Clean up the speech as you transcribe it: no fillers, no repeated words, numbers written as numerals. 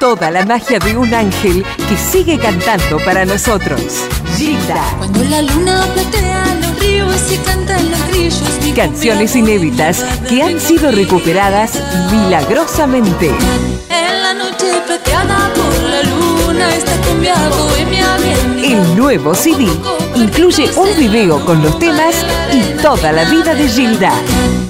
toda la magia de un ángel que sigue cantando para nosotros. Gilda. Cuando la luna platea los ríos y cantan los grillos. Canciones inéditas que han sido recuperadas milagrosamente. En la noche plateada por la luna esta cumbia bohemia viene. El nuevo CD incluye un video con los temas y toda la vida de Gilda.